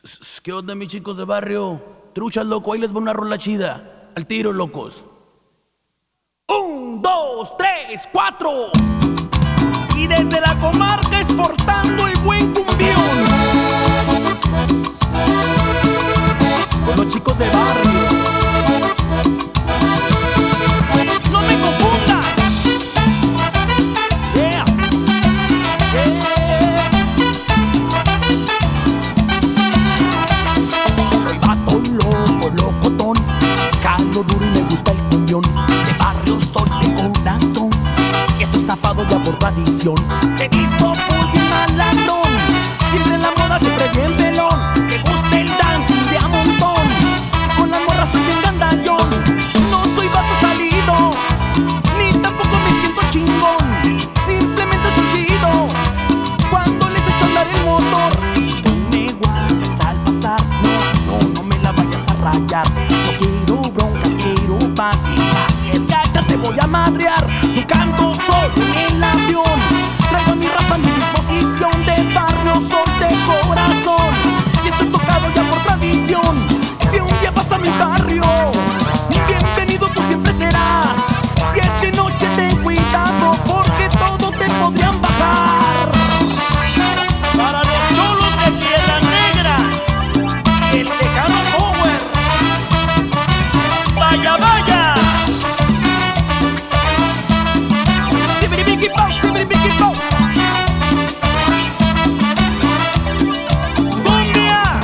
¿Qué onda, mis chicos de barrio? Truchas, loco, ahí les va una rola chida. Al tiro, locos. 1, 2, 3, 4. Y desde la comarca exportando el buen cumbión. Con los chicos de barrio. No me confundas. Yeah. Soy vato loco, locotón, jalo duro y me gusta el cumbión. De barrio soy de corazón y estoy zafado ya por tradición. Te he visto full bien malandrón, siempre en la moda, siempre bien pelón. Que gusta el dancing de a montón, con las morras soy bien gandallón. No soy vato salido, ni tampoco me siento chingón. Simplemente soy chido cuando les echo a andar el motor. Si tú me guachas al pasar, no me la vayas a rayar. No quiero broncas, quiero paz. Y si es gacha te voy a madrear. No canto solo en el avión, traigo a mi raza a mi disposición. De barrio soy de corazón y estoy tocado ya por tradición. Si un día vas a mi barrio, bienvenido tú siempre serás. Si es de noche ten cuidado porque todo te podrían bajar. Para los cholos de Piedras Negras, el Tejano Power. Vaya, vaya. Sibiribiki pau, sibiribiki pau. Cumbia.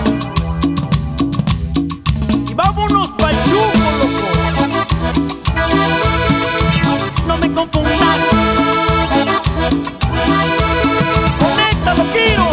Y vámonos pa'l chumbo, loco. No me confundas. Conéctalo, quiero.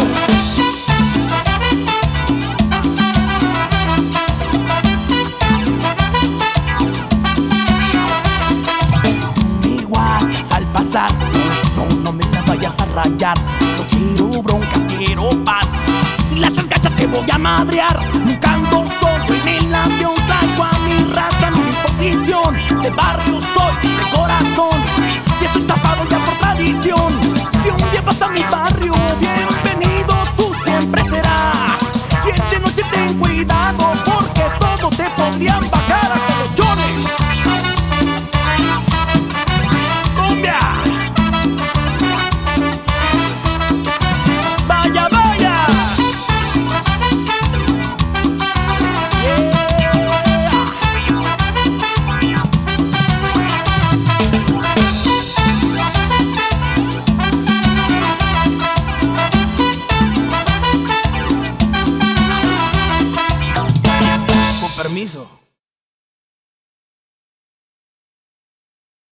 Me guachas al pasar, no me la vayas a rayar. No quiero broncas, quiero paz. Si la haces gacha te voy a madrear. Nunca ando solo en el avión, traigo a mi raza a mi disposición. De barrio soy, de corazón y estoy zafado ya por tradición. Si un día vas a mi barrio, bienvenido tú siempre serás. Si es de noche ten cuidado porque todo te podrían bajar hasta los chones. Cumbia. Vaya, vaya. Con permiso.